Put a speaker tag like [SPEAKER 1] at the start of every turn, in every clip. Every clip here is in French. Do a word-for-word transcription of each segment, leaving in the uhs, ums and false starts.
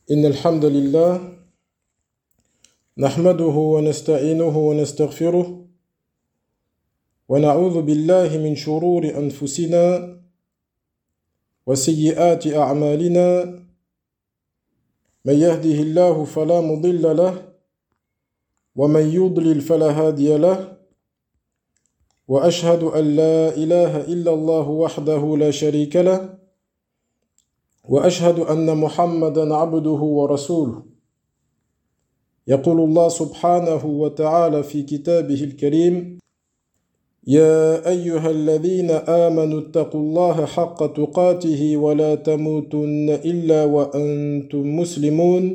[SPEAKER 1] إن الحمد لله نحمده ونستعينه ونستغفره ونعوذ بالله من شرور أنفسنا وسيئات أعمالنا من يهده الله فلا مضل له ومن يضلل فلا هادي له وأشهد أن لا إله إلا الله وحده لا شريك له وأشهد أن محمدًا عبده ورسوله يقول الله سبحانه وتعالى في كتابه الكريم يا أيها الذين آمنوا اتقوا الله حق تقاته ولا تموتن إلا وأنتم مسلمون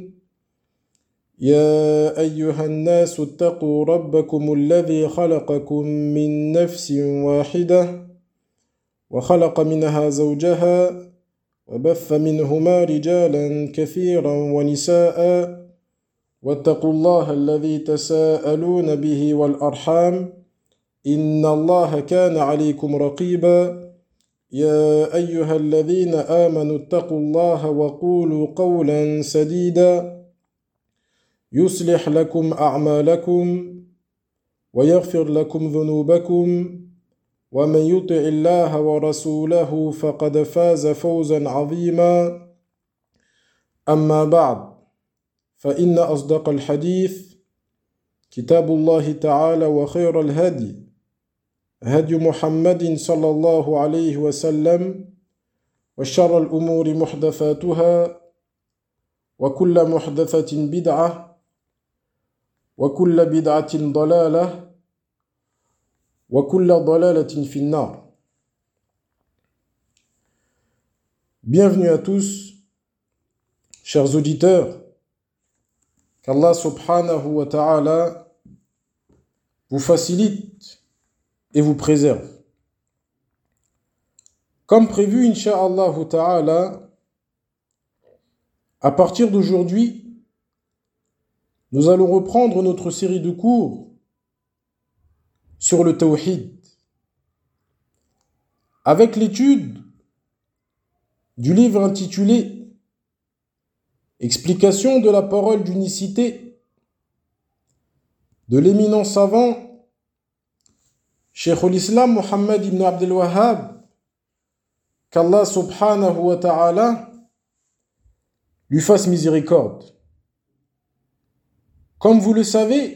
[SPEAKER 1] يا أيها الناس اتقوا ربكم الذي خلقكم من نفس واحدة وخلق منها زوجها وبث منهما رجالا كثيرا ونساء واتقوا الله الذي تساءلون به والأرحام إن الله كان عليكم رقيبا يا أيها الذين آمنوا اتقوا الله وقولوا قولا سديدا يصلح لكم أعمالكم ويغفر لكم ذنوبكم ومن يطع الله ورسوله فقد فاز فوزا عظيما أما بعد فإن أصدق الحديث كتاب الله تعالى وخير الهدي هدي محمد صلى الله عليه وسلم وشر الأمور محدثاتها وكل محدثة بدعة وكل بدعة ضلالة وكل ضلالة في النار. Bienvenue à tous, chers auditeurs, qu'Allah subhanahu wa ta'ala vous facilite et vous préserve. Comme prévu, incha'Allah ta'ala, à partir d'aujourd'hui, nous allons reprendre notre série de cours sur le tawhid, avec l'étude du livre intitulé Explication de la parole d'unicité de l'éminent savant Cheikh al-Islam Muhammad ibn Abdel Wahhab, qu'Allah subhanahu wa ta'ala lui fasse miséricorde. Comme vous le savez,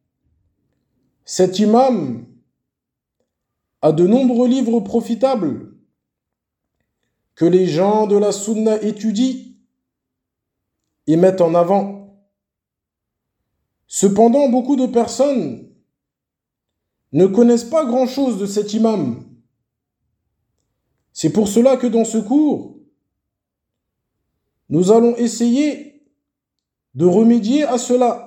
[SPEAKER 1] cet imam a de nombreux livres profitables que les gens de la sunna étudient et mettent en avant. Cependant, beaucoup de personnes ne connaissent pas grand-chose de cet imam. C'est pour cela que dans ce cours, nous allons essayer de remédier à cela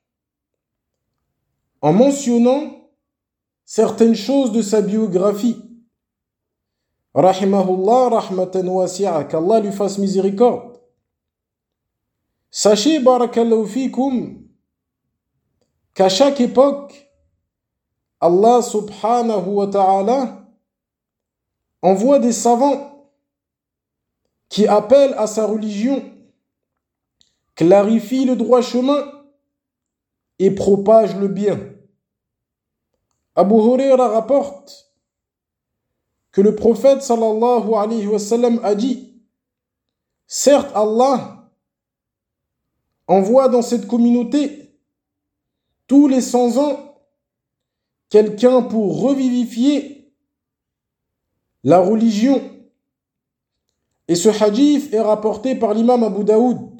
[SPEAKER 1] en mentionnant certaines choses de sa biographie. Rahimahullah, rahmatan wasi'a, qu'Allah lui fasse miséricorde. Sachez, barakallahu fikum, qu'à chaque époque, Allah subhanahu wa ta'ala envoie des savants qui appellent à sa religion, clarifient le droit chemin et propagent le bien. Abu Huraira rapporte que le prophète sallallahu alayhi wa sallam a dit: certes, Allah envoie dans cette communauté tous les cent ans quelqu'un pour revivifier la religion. Et ce hadith est rapporté par l'imam Abu Daoud.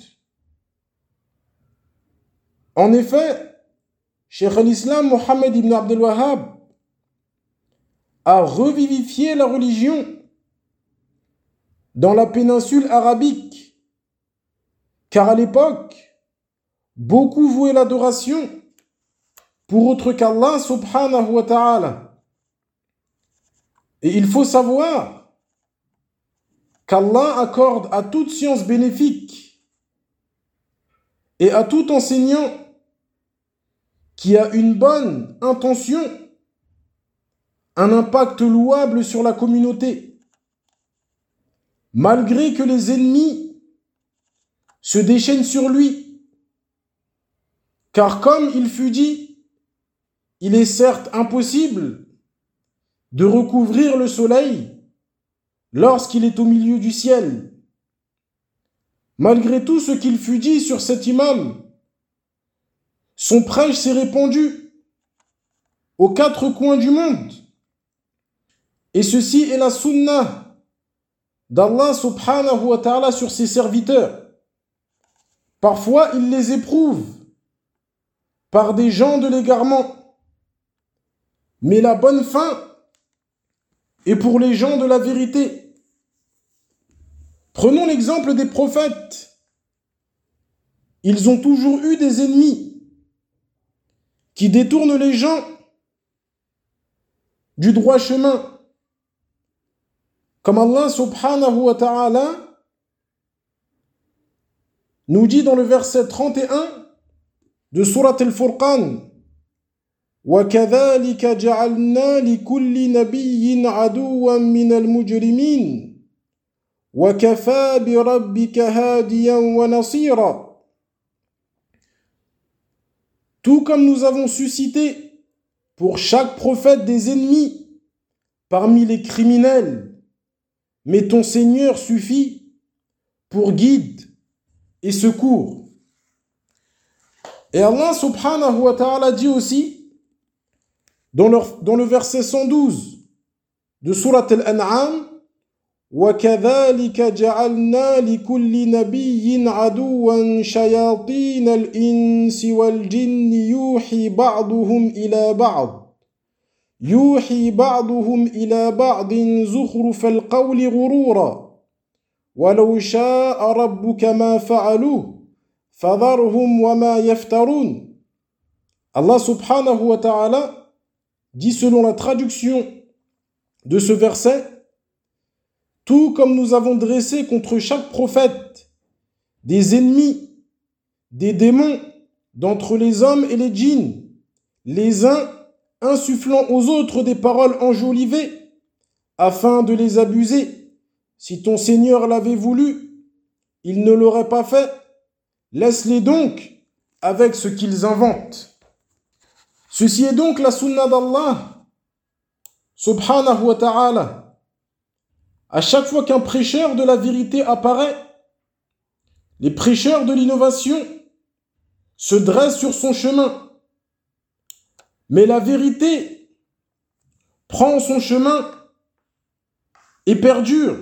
[SPEAKER 1] En effet, Cheikh al-Islam Muhammad ibn Abdel Wahhab a revivifié la religion dans la péninsule arabique, car à l'époque, beaucoup vouaient l'adoration pour autre qu'Allah subhanahu wa ta'ala. Et il faut savoir qu'Allah accorde à toute science bénéfique et à tout enseignant qui a une bonne intention un impact louable sur la communauté, malgré que les ennemis se déchaîne sur lui. Car comme il fut dit, il est certes impossible de recouvrir le soleil lorsqu'il est au milieu du ciel. Malgré tout ce qu'il fut dit sur cet imam, son prêche s'est répandu aux quatre coins du monde. Et ceci est la sunnah d'Allah subhanahu wa ta'ala sur ses serviteurs. Parfois, il les éprouve par des gens de l'égarement. Mais la bonne fin est pour les gens de la vérité. Prenons l'exemple des prophètes. Ils ont toujours eu des ennemis qui détournent les gens du droit chemin. Comme Allah subhanahu wa ta'ala nous dit dans le verset trente et un de Surat Al-Furqan: وَكَذَلِكَ جَعَلْنَا لِكُلِّ نَبِيٍّ عَدُوًّا مِّنَ الْمُجْرِمِينَ وَكَفَى بِرَبِّكَ هَادِيًا وَنَصِيرًا. Tout comme nous avons suscité pour chaque prophète des ennemis parmi les criminels, mais ton Seigneur suffit pour guide et secours. Et Allah subhanahu wa ta'ala dit aussi dans le, dans le verset cent douze de Surat Al-An'am: وَكَذَلِكَ جَعَلْنَا لِكُلِّ نَبِيٍّ عَدُوًّا شَيَاطِينَ الْإِنسِ وَالْجِنِّ يُوحِي بَعْضُهُمْ إِلَى بَعْضٍ يُوحِي بَعْضُهُمْ إِلَى بَعْضٍ زُخْرُفَ الْقَوْلِ غُرُورًا وَلَوْ شَاءَ رَبُّكَ مَا فَعَلُوهُ فَذَرْهُمْ وَمَا يَفْتَرُونَ. Allah subhanahu wa ta'ala dit selon la traduction de ce verset: tout comme nous avons dressé contre chaque prophète des ennemis, des démons d'entre les hommes et les djinns, les uns insufflant aux autres des paroles enjolivées afin de les abuser. Si ton Seigneur l'avait voulu, il ne l'aurait pas fait. Laisse-les donc avec ce qu'ils inventent. Ceci est donc la sunna d'Allah subhanahu wa ta'ala. À chaque fois qu'un prêcheur de la vérité apparaît, les prêcheurs de l'innovation se dressent sur son chemin. Mais la vérité prend son chemin et perdure,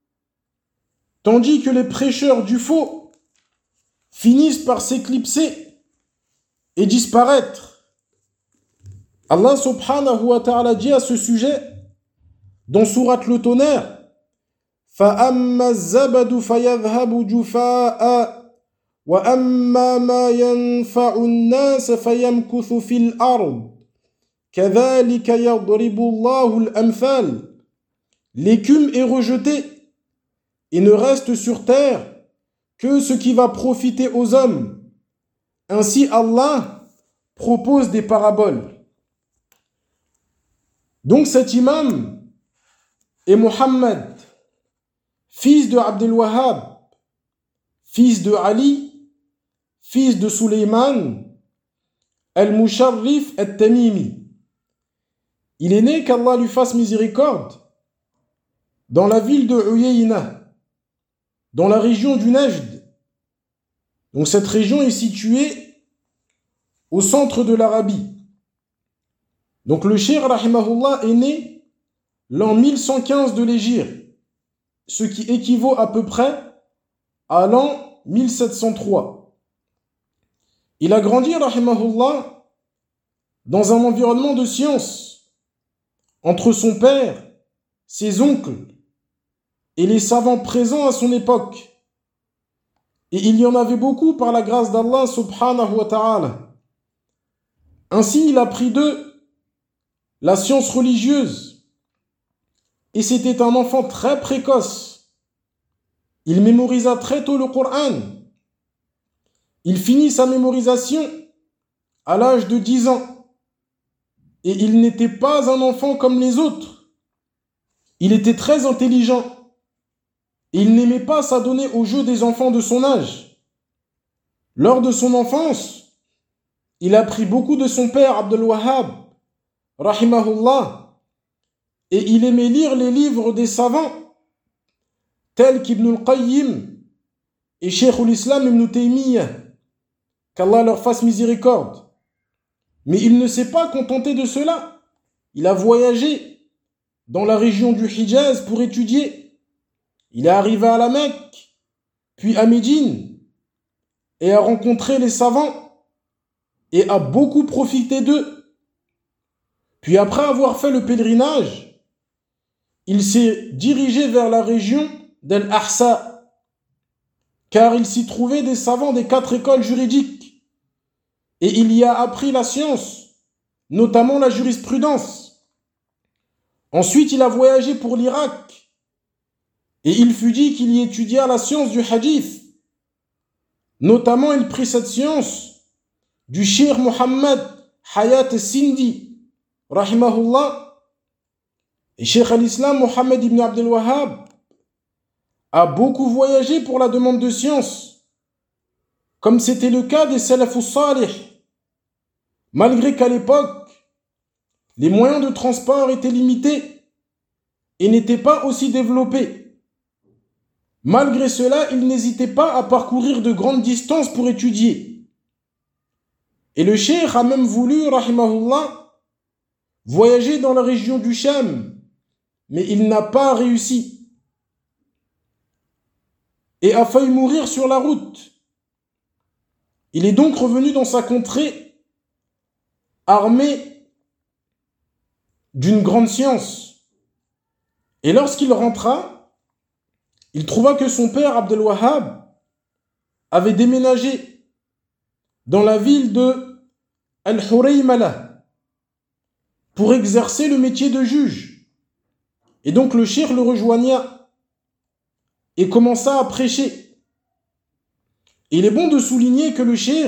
[SPEAKER 1] tandis que les prêcheurs du faux finissent par s'éclipser et disparaître. Allah subhanahu wa ta'ala dit à ce sujet dans sourate le Tonnerre: فَأَمَّا الزَّبَدُ فَيَذْهَبُ جُفَاءً وَأَمَّا مَا يَنْفَعُ النَّاسَ فَيَمْكُثُ فِي الْأَرْضِ كَذَلِكَ يَضْرِبُ اللَّهُ الْأَمْثَالَ. L'écume est rejetée et ne reste sur terre que ce qui va profiter aux hommes. Ainsi Allah propose des paraboles. Donc cet imam est Mohammed, fils de Abdel Wahhab, fils de Ali, fils de Sulayman, al-Musharrif al-Tamimi. Il est né, qu'Allah lui fasse miséricorde, dans la ville de Uyayna, dans la région du Najd. Donc cette région est située au centre de l'Arabie. Donc le cheikh rahimahullah est né l'an mille cent quinze de l'Hégire, ce qui équivaut à peu près à l'an mille sept cent trois. Il a grandi rahimahullah dans un environnement de science, entre son père, ses oncles et les savants présents à son époque. Et il y en avait beaucoup par la grâce d'Allah subhanahu wa ta'ala. Ainsi, il a appris d'eux la science religieuse. Et c'était un enfant très précoce. Il mémorisa très tôt le Coran. Il finit sa mémorisation à l'âge de dix ans. Et il n'était pas un enfant comme les autres. Il était très intelligent. Et il n'aimait pas s'adonner aux jeux des enfants de son âge. Lors de son enfance, il a appris beaucoup de son père, Abdul Wahhab, rahimahullah, et il aimait lire les livres des savants, tels qu'Ibn al-Qayyim et Cheikh al-Islam Ibn Taymiyyah, qu'Allah leur fasse miséricorde. Mais il ne s'est pas contenté de cela. Il a voyagé dans la région du Hijaz pour étudier. Il est arrivé à la Mecque, puis à Médine, et a rencontré les savants, et a beaucoup profité d'eux. Puis après avoir fait le pèlerinage, il s'est dirigé vers la région d'Al-Ahsa, car il s'y trouvait des savants des quatre écoles juridiques, et il y a appris la science, notamment la jurisprudence. Ensuite, il a voyagé pour l'Irak, et il fut dit qu'il y étudia la science du hadith. Notamment, il prit cette science du Cheikh Mohammed Hayat Sindi, rahimahullah, et Cheikh al-Islam Mohammed ibn Abdul Wahhab a beaucoup voyagé pour la demande de science, comme c'était le cas des Salafus Salih, malgré qu'à l'époque, les moyens de transport étaient limités et n'étaient pas aussi développés. Malgré cela, ils n'hésitaient pas à parcourir de grandes distances pour étudier. Et le cheikh a même voulu, rahimahullah, voyager dans la région du Sham, mais il n'a pas réussi et a failli mourir sur la route. Il est donc revenu dans sa contrée armé d'une grande science. Et lorsqu'il rentra, il trouva que son père, Abdul Wahhab, avait déménagé dans la ville de Al-Huraymala pour exercer le métier de juge. Et donc le cheikh le rejoigna et commença à prêcher. Et il est bon de souligner que le cheikh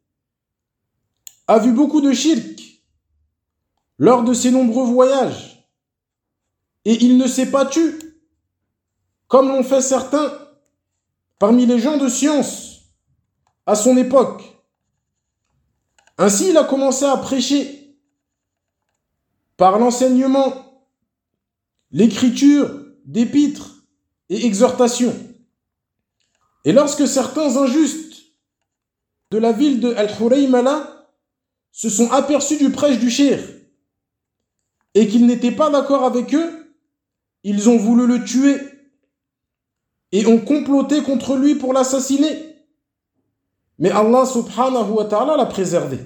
[SPEAKER 1] a vu beaucoup de shirk lors de ses nombreux voyages. Et il ne s'est pas tu, comme l'ont fait certains parmi les gens de science à son époque. Ainsi, il a commencé à prêcher par l'enseignement, l'écriture d'épîtres et exhortations. Et lorsque certains injustes de la ville de Al-Huraymala se sont aperçus du prêche du cheikh et qu'ils n'étaient pas d'accord avec eux, ils ont voulu le tuer et ont comploté contre lui pour l'assassiner. Mais Allah subhanahu wa ta'ala l'a préservé.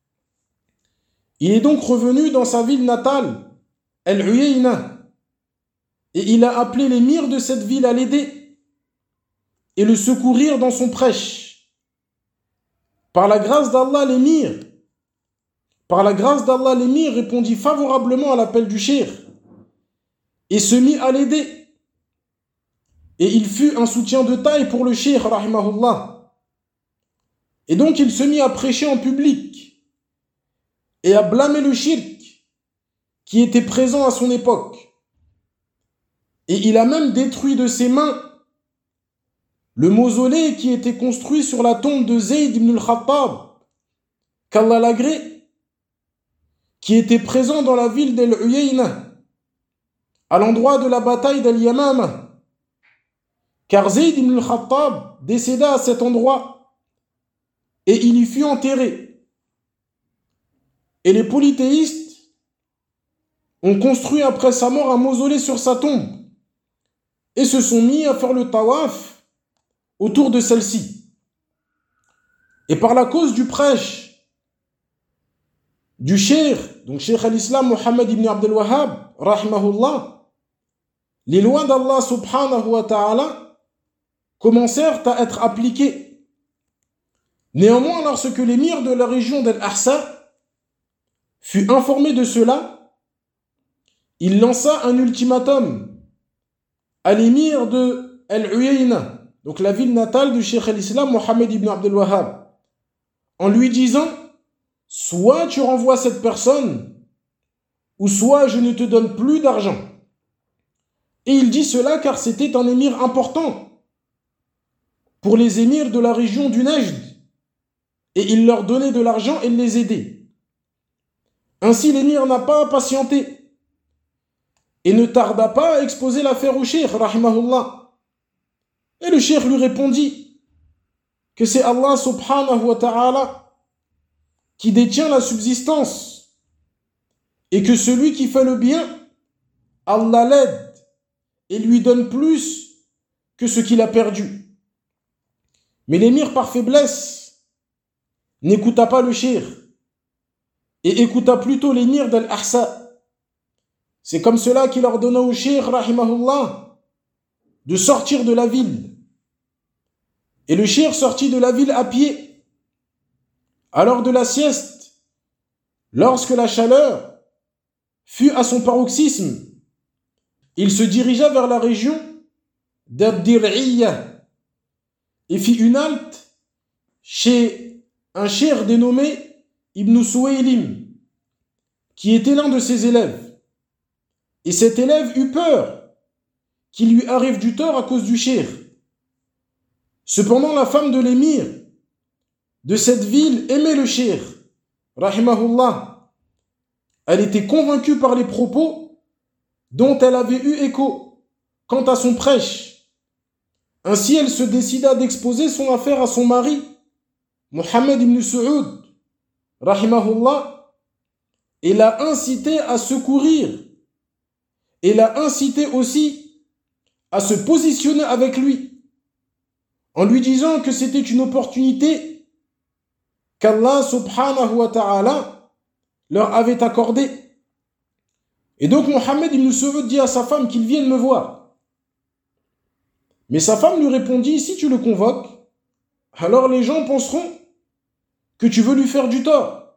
[SPEAKER 1] Il est donc revenu dans sa ville natale, Al-Uyayna, et il a appelé l'émir de cette ville à l'aider et le secourir dans son prêche. Par la grâce d'Allah, l'émir, par la grâce d'Allah, l'émir répondit favorablement à l'appel du cheikh et se mit à l'aider. Et il fut un soutien de taille pour le cheikh, rahimahullah. Et donc il se mit à prêcher en public et à blâmer le shirk qui était présent à son époque. Et il a même détruit de ses mains le mausolée qui était construit sur la tombe de Zayd ibn al-Khattab, qu'Allah l'agrée, qui était présent dans la ville d'Al-Uyayna, à l'endroit de la bataille d'Al-Yamama. Car Zayd ibn al-Khattab décéda à cet endroit et il y fut enterré. Et les polythéistes ont construit après sa mort un mausolée sur sa tombe et se sont mis à faire le tawaf autour de celle-ci. Et par la cause du prêche du cheikh, donc cheikh al-Islam Mohammed ibn Abdul Wahhab, rahimahullah, les lois d'Allah subhanahu wa ta'ala commencèrent à être appliquées. Néanmoins, lorsque l'émir de la région d'Al-Ahsa fut informé de cela, il lança un ultimatum à l'émir de Al-Uyayna, donc la ville natale du cheikh al-Islam Mohammed ibn Abdul Wahhab, en lui disant « Soit tu renvoies cette personne, ou soit je ne te donne plus d'argent. » Et il dit cela car c'était un émir important pour les émirs de la région du Najd, et il leur donnait de l'argent et les aidait. Ainsi l'émir n'a pas patienté et ne tarda pas à exposer l'affaire au cheikh, rahimahullah. Et le cheikh lui répondit que c'est Allah subhanahu wa ta'ala qui détient la subsistance et que celui qui fait le bien, Allah l'aide et lui donne plus que ce qu'il a perdu. Mais l'émir, par faiblesse, n'écouta pas le cheikh et écouta plutôt l'émir d'Al-Ahsa. C'est comme cela qu'il ordonna au cheikh, rahimahullah, de sortir de la ville. Et le cheikh sortit de la ville à pied, à l'heure de la sieste, lorsque la chaleur fut à son paroxysme. Il se dirigea vers la région d'Ad-Dir'iyya et fit une halte chez un cheikh dénommé Ibn Suwaylim, qui était l'un de ses élèves. Et cet élève eut peur qu'il lui arrive du tort à cause du cheikh. Cependant, la femme de l'émir de cette ville aimait le cheikh, rahimahullah. Elle était convaincue par les propos dont elle avait eu écho quant à son prêche. Ainsi, elle se décida d'exposer son affaire à son mari, Mohammed ibn Saoud, rahimahullah, et l'a incité à secourir, et l'a incité aussi à se positionner avec lui, en lui disant que c'était une opportunité qu'Allah subhanahu wa ta'ala leur avait accordée. Et donc Mohammed ibn Saoud dit à sa femme qu'il vienne me voir. Mais sa femme lui répondit, si tu le convoques, alors les gens penseront que tu veux lui faire du tort.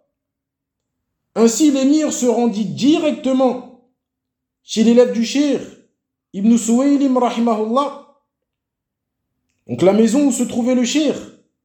[SPEAKER 1] Ainsi l'émir se rendit directement chez l'élève du cheikh, Ibn Suwaylim rahimahullah, donc la maison où se trouvait le cheikh.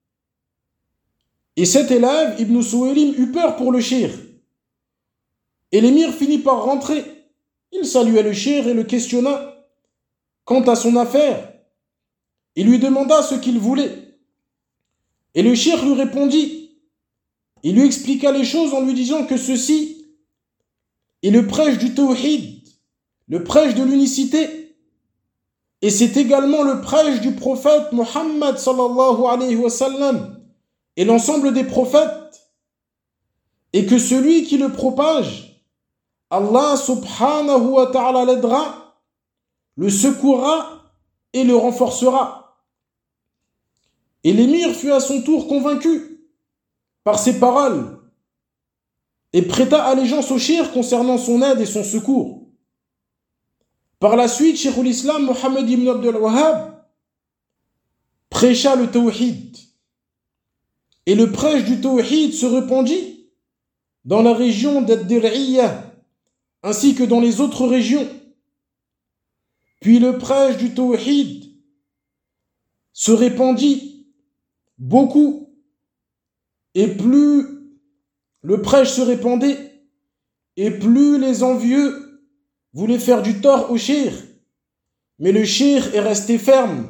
[SPEAKER 1] Et cet élève, Ibn Suwaylim, eut peur pour le cheikh. Et l'émir finit par rentrer. Il salua le cheikh et le questionna quant à son affaire. Il lui demanda ce qu'il voulait. Et le cheikh lui répondit. Il lui expliqua les choses en lui disant que ceci est le prêche du tawhid, le prêche de l'unicité. Et c'est également le prêche du prophète Muhammad sallallahu alayhi wa sallam et l'ensemble des prophètes. Et que celui qui le propage, Allah subhanahu wa ta'ala l'aidera, le secourra et le renforcera. Et l'émir fut à son tour convaincu par ces paroles et prêta allégeance au cheikh concernant son aide et son secours. Par la suite, Cheikh l'Islam Mohammed ibn Abdul Wahhab prêcha le tawhid. Et le prêche du tawhid se répandit dans la région d'Ad-Dir'iyya ainsi que dans les autres régions. Puis le prêche du tawhid se répandit beaucoup. Et plus le prêche se répandait, et plus les envieux voulait faire du tort au cheikh, mais le cheikh est resté ferme.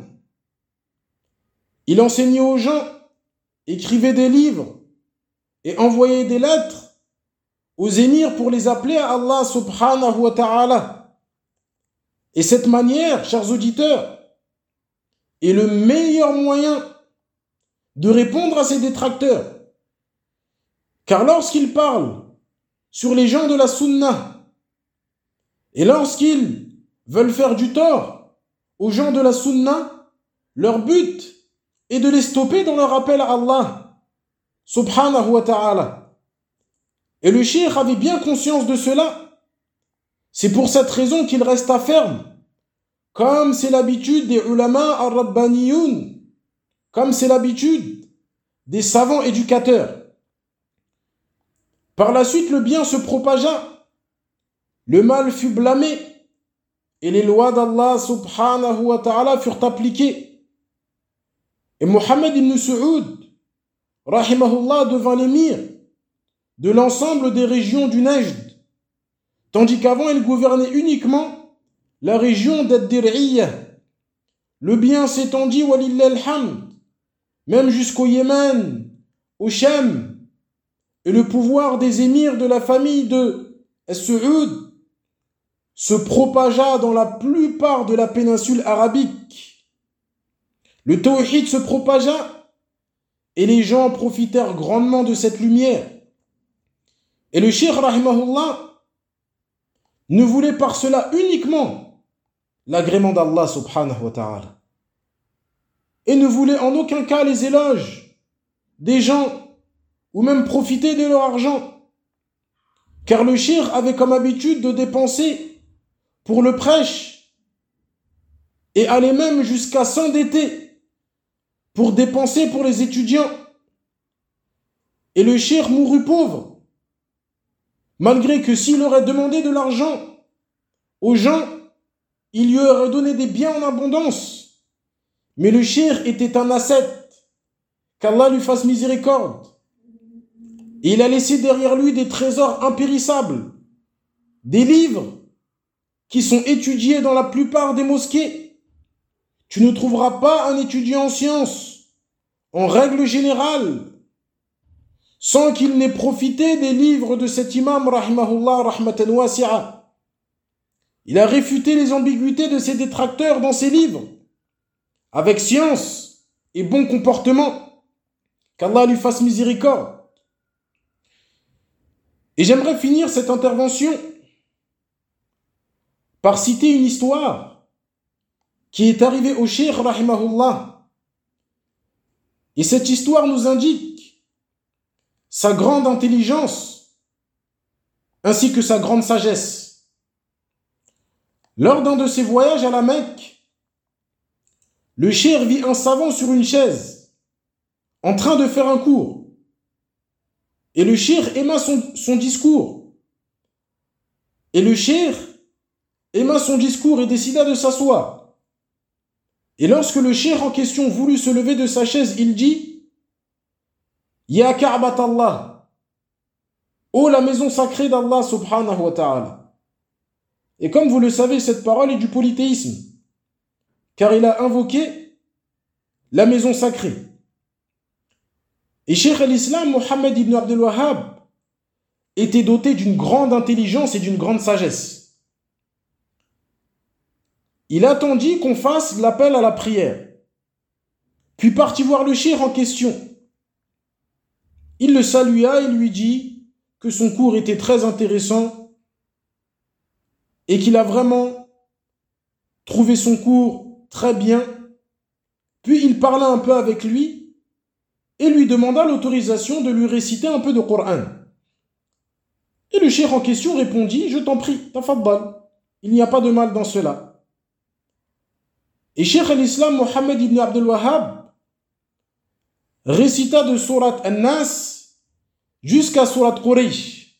[SPEAKER 1] Il enseignait aux gens, écrivait des livres et envoyait des lettres aux émirs pour les appeler à Allah subhanahu wa ta'ala. Et cette manière, chers auditeurs, est le meilleur moyen de répondre à ces détracteurs. Car lorsqu'ils parlent sur les gens de la Sunna, et lorsqu'ils veulent faire du tort aux gens de la Sunna, leur but est de les stopper dans leur appel à Allah, subhanahu wa ta'ala. Et le cheikh avait bien conscience de cela. C'est pour cette raison qu'il resta ferme, comme c'est l'habitude des ulama ar-rabbaniyoun, comme c'est l'habitude des savants éducateurs. Par la suite, le bien se propagea. Le mal fut blâmé et les lois d'Allah subhanahu wa ta'ala furent appliquées. Et Mohammed ibn Saoud, rahimahullah, devint l'émir de l'ensemble des régions du Najd, tandis qu'avant il gouvernait uniquement la région d'Ad-Dir'iyya. Le bien s'étendit, walillah alhamd, même jusqu'au Yémen, au Sham et le pouvoir des émirs de la famille de As-Saoud se propagea dans la plupart de la péninsule arabique. Le tawhid se propagea et les gens profitèrent grandement de cette lumière. Et le cheikh rahimahullah ne voulait par cela uniquement l'agrément d'Allah subhanahu wa ta'ala et ne voulait en aucun cas les éloges des gens ou même profiter de leur argent, car le cheikh avait comme habitude de dépenser pour le prêche et allait même jusqu'à s'endetter pour dépenser pour les étudiants. Et le cheikh mourut pauvre, malgré que s'il aurait demandé de l'argent aux gens, il lui aurait donné des biens en abondance. Mais le cheikh était un ascète, qu'Allah lui fasse miséricorde. Et il a laissé derrière lui des trésors impérissables, des livres qui sont étudiés dans la plupart des mosquées. Tu ne trouveras pas un étudiant en sciences, en règle générale, sans qu'il n'ait profité des livres de cet imam, rahimahullah, rahmatan wasi'a. Il a réfuté les ambiguïtés de ses détracteurs dans ses livres, avec science et bon comportement. Qu'Allah lui fasse miséricorde. Et j'aimerais finir cette intervention par citer une histoire qui est arrivée au cheikh rahimahullah. Et cette histoire nous indique sa grande intelligence ainsi que sa grande sagesse. Lors d'un de ses voyages à la Mecque, le cheikh vit un savant sur une chaise en train de faire un cours. Et le cheikh aima son, son discours. Et le cheikh aima son discours et décida de s'asseoir. Et lorsque le cheikh en question voulut se lever de sa chaise, il dit « Ya Ka'bat Allah, ô la maison sacrée d'Allah subhanahu wa ta'ala ». Et comme vous le savez, cette parole est du polythéisme, car il a invoqué la maison sacrée. Et Cheikh al-Islam, Mohammed ibn Abdul Wahhab, était doté d'une grande intelligence et d'une grande sagesse. Il attendit qu'on fasse l'appel à la prière, puis partit voir le cheikh en question. Il le salua et lui dit que son cours était très intéressant et qu'il a vraiment trouvé son cours très bien. Puis il parla un peu avec lui et lui demanda l'autorisation de lui réciter un peu de Coran. Et le cheikh en question répondit « Je t'en prie, tafaddal, il n'y a pas de mal dans cela ». Et Cheikh al-Islam Mohammed ibn Abdul Wahhab récita de Surat An-Nas jusqu'à Surat Quraysh.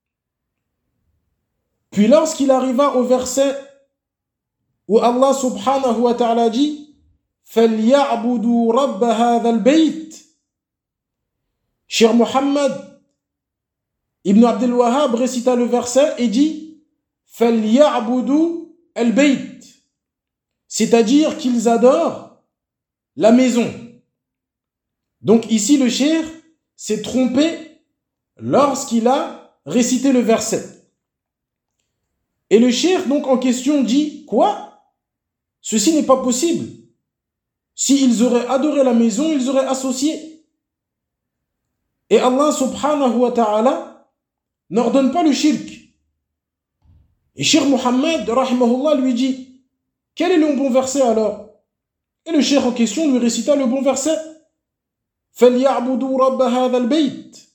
[SPEAKER 1] Puis lorsqu'il arriva au verset où Allah subhanahu wa ta'ala dit « فَلْيَعْبُدُوا رَبَّ هَذَا الْبَيْتِ » Cheikh Mohammed ibn Abdul Wahhab récita le verset et dit فَلْيَعْبُدُوا الْبَيْتِ, c'est-à-dire qu'ils adorent la maison. Donc ici le cheikh s'est trompé lorsqu'il a récité le verset. Et le cheikh donc en question dit quoi? Ceci n'est pas possible. S'ils auraient adoré la maison, ils auraient associé. Et Allah subhanahu wa ta'ala n'ordonne pas le shirk. Et Cheikh Mohammed rahimahullah lui dit quel est le bon verset alors? Et le cheikh en question lui récita le bon verset فَلْيَعْبُدُوا رَبَّ هَذَا الْبَيْتِ.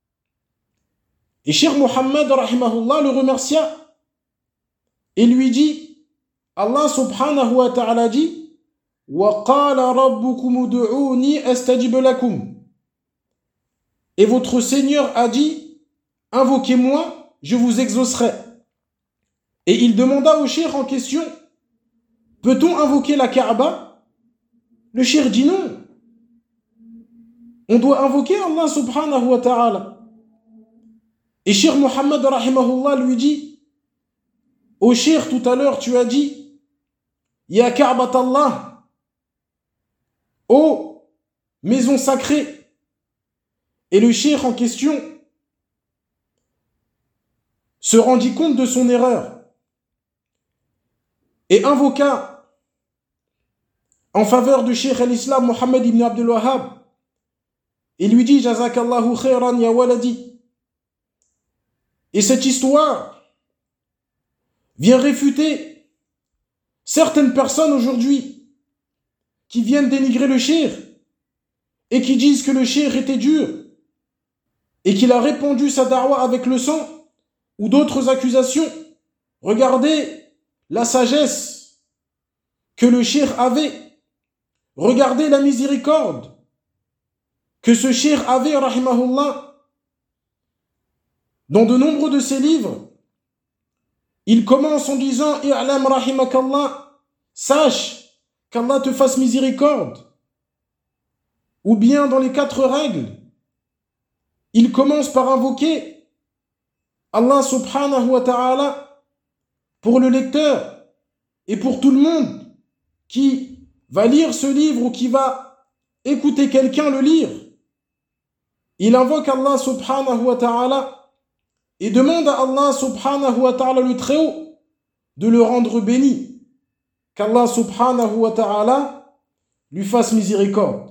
[SPEAKER 1] Et Cheikh Mohammed rahimahullah le remercia et lui dit Allah subhanahu wa ta'ala dit وَقَالَ رَبُّكُمُ دُعُونِي أَسْتَجِبْ لَكُمْ. Et votre Seigneur a dit invoquez-moi, je vous exaucerai. Et il demanda au cheikh en question peut-on invoquer la Kaaba? Le cheikh dit non. On doit invoquer Allah subhanahu wa ta'ala. Et Cheikh Mohammed rahimahullah lui dit au cheikh tout à l'heure tu as dit Ya Ka'bat Allah, ô maison sacrée. Et le cheikh en question se rendit compte de son erreur et invoqua en faveur du cheikh al-Islam Mohammed ibn Abdul Wahhab et lui dit Jazakallahu khairan ya waladi. Et cette histoire vient réfuter certaines personnes aujourd'hui qui viennent dénigrer le cheikh et qui disent que le cheikh était dur et qu'il a répandu sa da'wa avec le sang ou d'autres accusations. Regardez la sagesse que le cheikh avait. Regardez la miséricorde que ce cheikh avait, rahimahullah. Dans de nombreux de ses livres, il commence en disant « I'lam rahimakallah » sache qu'Allah te fasse miséricorde. Ou bien dans les quatre règles, il commence par invoquer Allah subhanahu wa ta'ala pour le lecteur et pour tout le monde qui va lire ce livre ou qui va écouter quelqu'un le lire. Il invoque Allah subhanahu wa ta'ala et demande à Allah subhanahu wa ta'ala le Très-Haut de le rendre béni. Qu'Allah subhanahu wa ta'ala lui fasse miséricorde.